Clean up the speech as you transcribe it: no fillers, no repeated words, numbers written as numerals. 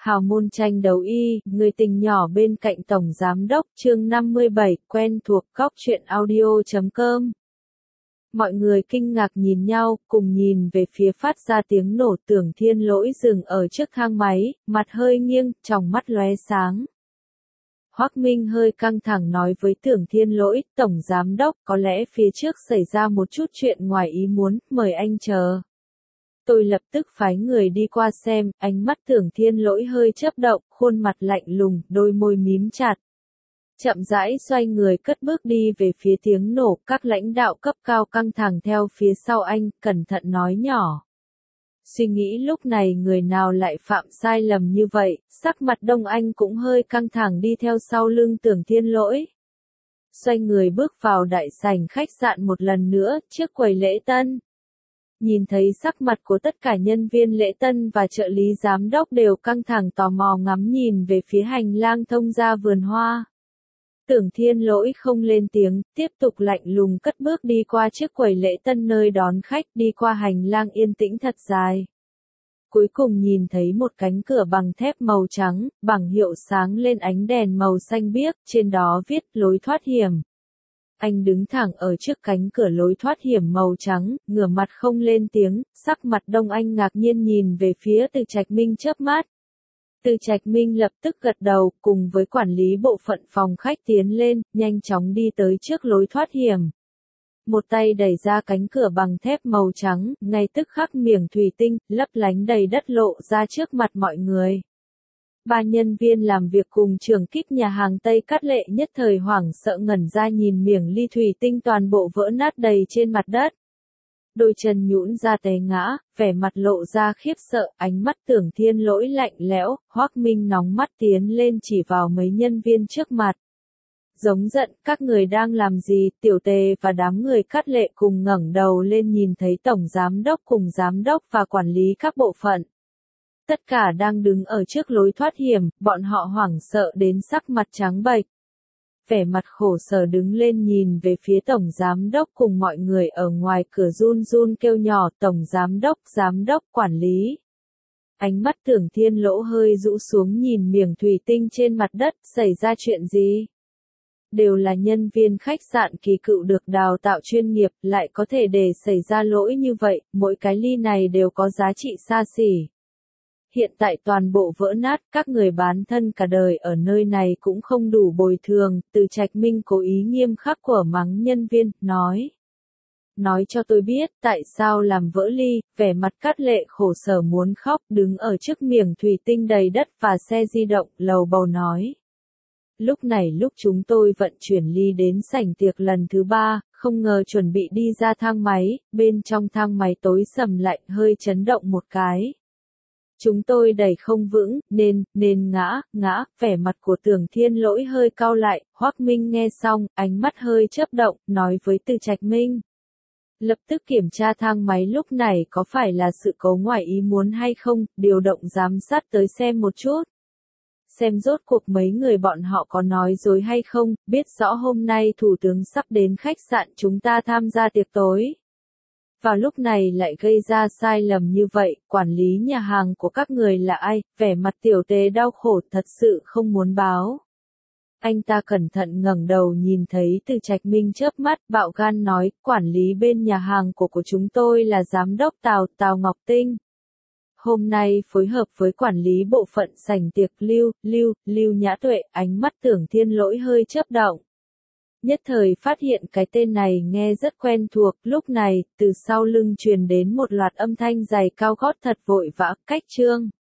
Hào môn tranh đấu y, người tình nhỏ bên cạnh tổng giám đốc, chương 57, quen thuộc góc truyện audio.com. Mọi người kinh ngạc nhìn nhau, cùng nhìn về phía phát ra tiếng nổ. Tưởng Thiên Lỗi dừng ở trước thang máy, mặt hơi nghiêng, tròng mắt lóe sáng. Hoắc Minh hơi căng thẳng nói với Tưởng Thiên Lỗi, tổng giám đốc, có lẽ phía trước xảy ra một chút chuyện ngoài ý muốn, mời anh chờ. Tôi lập tức phái người đi qua xem, ánh mắt Tưởng Thiên Lỗi hơi chớp động, khuôn mặt lạnh lùng, đôi môi mím chặt. Chậm rãi xoay người cất bước đi về phía tiếng nổ, các lãnh đạo cấp cao căng thẳng theo phía sau anh, cẩn thận nói nhỏ. Suy nghĩ lúc này người nào lại phạm sai lầm như vậy, sắc mặt Đông Anh cũng hơi căng thẳng đi theo sau lưng Tưởng Thiên Lỗi. Xoay người bước vào đại sảnh khách sạn một lần nữa, trước quầy lễ tân. Nhìn thấy sắc mặt của tất cả nhân viên lễ tân và trợ lý giám đốc đều căng thẳng tò mò ngắm nhìn về phía hành lang thông ra vườn hoa. Tưởng Thiên Lỗi không lên tiếng, tiếp tục lạnh lùng cất bước đi qua trước quầy lễ tân nơi đón khách, đi qua hành lang yên tĩnh thật dài. Cuối cùng nhìn thấy một cánh cửa bằng thép màu trắng, bảng hiệu sáng lên ánh đèn màu xanh biếc, trên đó viết lối thoát hiểm. Anh đứng thẳng ở trước cánh cửa lối thoát hiểm màu trắng, ngửa mặt không lên tiếng, sắc mặt Đông Anh ngạc nhiên nhìn về phía Từ Trạch Minh chớp mắt. Từ Trạch Minh lập tức gật đầu, cùng với quản lý bộ phận phòng khách tiến lên, nhanh chóng đi tới trước lối thoát hiểm. Một tay đẩy ra cánh cửa bằng thép màu trắng, ngay tức khắc miếng thủy tinh, lấp lánh đầy đất lộ ra trước mặt mọi người. Ba nhân viên làm việc cùng trưởng kíp nhà hàng Tây Cát Lệ nhất thời hoảng sợ ngẩn ra nhìn miếng ly thủy tinh toàn bộ vỡ nát đầy trên mặt đất. Đôi chân nhũn ra té ngã, vẻ mặt lộ ra khiếp sợ, ánh mắt Tưởng Thiên Lỗi lạnh lẽo, Hoắc Minh nóng mắt tiến lên chỉ vào mấy nhân viên trước mặt. Giống giận, các người đang làm gì? Tiểu Tề và đám người Cát Lệ cùng ngẩng đầu lên nhìn thấy tổng giám đốc cùng giám đốc và quản lý các bộ phận. Tất cả đang đứng ở trước lối thoát hiểm, bọn họ hoảng sợ đến sắc mặt trắng bệch. Vẻ mặt khổ sở đứng lên nhìn về phía tổng giám đốc cùng mọi người ở ngoài cửa run run kêu nhỏ, tổng giám đốc, quản lý. Ánh mắt Tưởng Thiên Lỗ hơi rũ xuống nhìn miếng thủy tinh trên mặt đất, xảy ra chuyện gì? Đều là nhân viên khách sạn Kỳ Cựu được đào tạo chuyên nghiệp, lại có thể để xảy ra lỗi như vậy, mỗi cái ly này đều có giá trị xa xỉ. Hiện tại toàn bộ vỡ nát, các người bán thân cả đời ở nơi này cũng không đủ bồi thường. Từ Trạch Minh cố ý nghiêm khắc của mắng nhân viên, nói. Nói cho tôi biết, tại sao làm vỡ ly, vẻ mặt Cát Lệ khổ sở muốn khóc, đứng ở trước miếng thủy tinh đầy đất và xe di động, lầu bầu nói. Lúc này lúc chúng tôi vận chuyển ly đến sảnh tiệc lần thứ 3, không ngờ chuẩn bị đi ra thang máy, bên trong thang máy tối sầm lạnh hơi chấn động một cái. Chúng tôi đẩy không vững, nên ngã, vẻ mặt của Tưởng Thiên Lỗi hơi cau lại, Hoắc Minh nghe xong, ánh mắt hơi chớp động, nói với Từ Trạch Minh. Lập tức kiểm tra thang máy lúc này có phải là sự cố ngoài ý muốn hay không, điều động giám sát tới xem một chút. Xem rốt cuộc mấy người bọn họ có nói dối hay không, biết rõ hôm nay Thủ tướng sắp đến khách sạn chúng ta tham gia tiệc tối. Vào lúc này lại gây ra sai lầm như vậy, quản lý nhà hàng của các người là ai? Vẻ mặt Tiểu Tề đau khổ thật sự không muốn báo. Anh ta cẩn thận ngẩng đầu nhìn thấy Từ Trạch Minh chớp mắt, bạo gan nói, quản lý bên nhà hàng của chúng tôi là giám đốc Tào Ngọc Tinh. Hôm nay phối hợp với quản lý bộ phận sảnh tiệc Lưu Nhã Tuệ, ánh mắt Tưởng Thiên Lỗi hơi chớp động. Nhất thời phát hiện cái tên này nghe rất quen thuộc, lúc này, từ sau lưng truyền đến một loạt âm thanh giày cao gót thật vội vã, cách Trương.